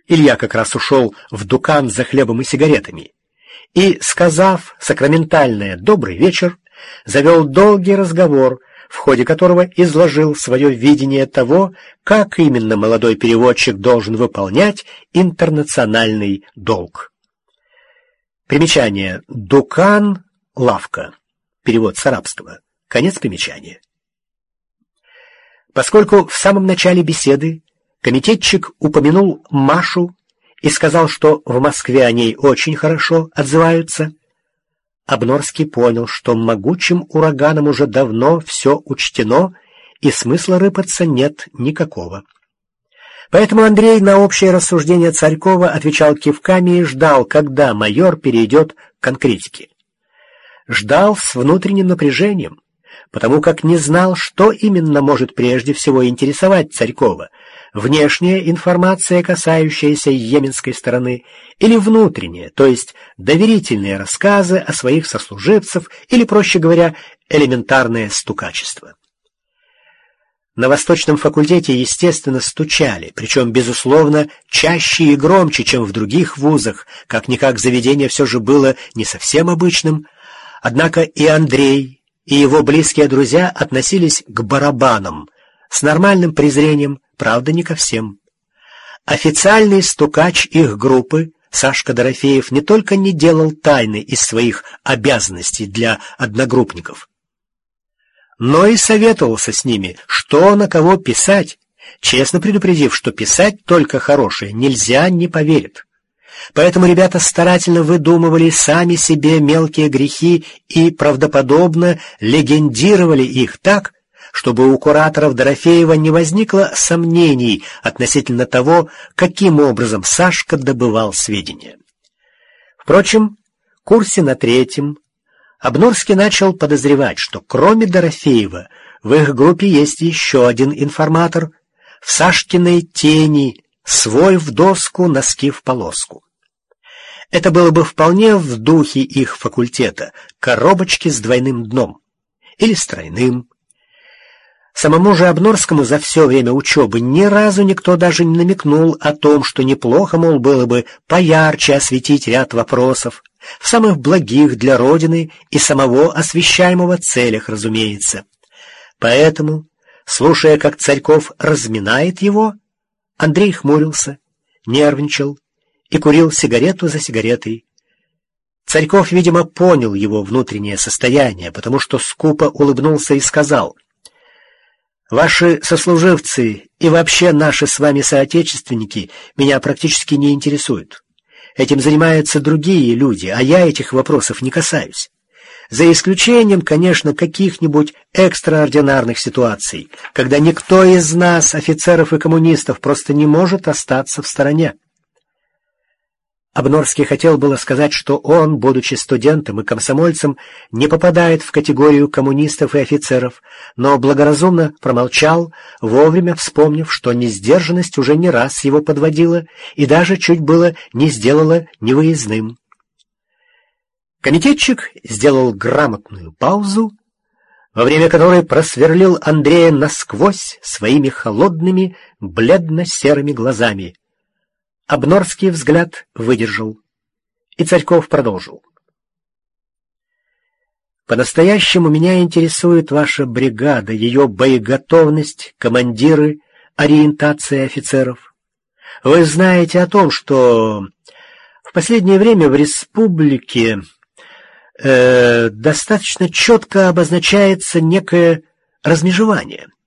Илья как раз ушел в Дукан за хлебом и сигаретами и, сказав сакраментальное «добрый вечер», завел долгий разговор, в ходе которого изложил свое видение того, как именно молодой переводчик должен выполнять интернациональный долг. Примечание. Дукан — лавка. Перевод с арабского. Конец примечания. Поскольку в самом начале беседы комитетчик упомянул Машу и сказал, что в Москве о ней очень хорошо отзываются, Обнорский понял, что могучим ураганом уже давно все учтено, и смысла рыпаться нет никакого. Поэтому Андрей на общее рассуждение Царькова отвечал кивками и ждал, когда майор перейдет к конкретике. Ждал с внутренним напряжением, потому как не знал, что именно может прежде всего интересовать Царькова: внешняя информация, касающаяся йеменской стороны, или внутренняя, то есть доверительные рассказы о своих сослуживцах, или, проще говоря, элементарное стукачество. На Восточном факультете, естественно, стучали, причем, безусловно, чаще и громче, чем в других вузах, как-никак заведение все же было не совсем обычным, однако и Андрей, и его близкие друзья относились к барабанам с нормальным презрением, правда, не ко всем. Официальный стукач их группы, Сашка Дорофеев, не только не делал тайны из своих обязанностей для одногруппников, но и советовался с ними, что на кого писать, честно предупредив, что писать только хорошее нельзя, не поверят. Поэтому ребята старательно выдумывали сами себе мелкие грехи и правдоподобно легендировали их так, чтобы у кураторов Дорофеева не возникло сомнений относительно того, каким образом Сашка добывал сведения. Впрочем, в курсе на третьем Обнорский начал подозревать, что кроме Дорофеева в их группе есть еще один информатор, в Сашкиной тени, свой в доску, носки в полоску. Это было бы вполне в духе их факультета, коробочки с двойным дном или с тройным. Самому же Обнорскому за все время учебы ни разу никто даже не намекнул о том, что неплохо, мол, было бы поярче осветить ряд вопросов, в самых благих для Родины и самого освещаемого целях, разумеется. Поэтому, слушая, как Царьков разминает его, Андрей хмурился, нервничал и курил сигарету за сигаретой. Царьков, видимо, понял его внутреннее состояние, потому что скупо улыбнулся и сказал: «Ваши сослуживцы и вообще наши с вами соотечественники меня практически не интересуют. Этим занимаются другие люди, а я этих вопросов не касаюсь. За исключением, конечно, каких-нибудь экстраординарных ситуаций, когда никто из нас, офицеров и коммунистов, просто не может остаться в стороне». Обнорский хотел было сказать, что он, будучи студентом и комсомольцем, не попадает в категорию коммунистов и офицеров, но благоразумно промолчал, вовремя вспомнив, что несдержанность уже не раз его подводила и даже чуть было не сделала невыездным. Комитетчик сделал грамотную паузу, во время которой просверлил Андрея насквозь своими холодными, бледно-серыми глазами. Обнорский взгляд выдержал, и Царьков продолжил. «По-настоящему меня интересует ваша бригада, ее боеготовность, командиры, ориентация офицеров. Вы знаете о том, что в последнее время в республике достаточно четко обозначается некое размежевание.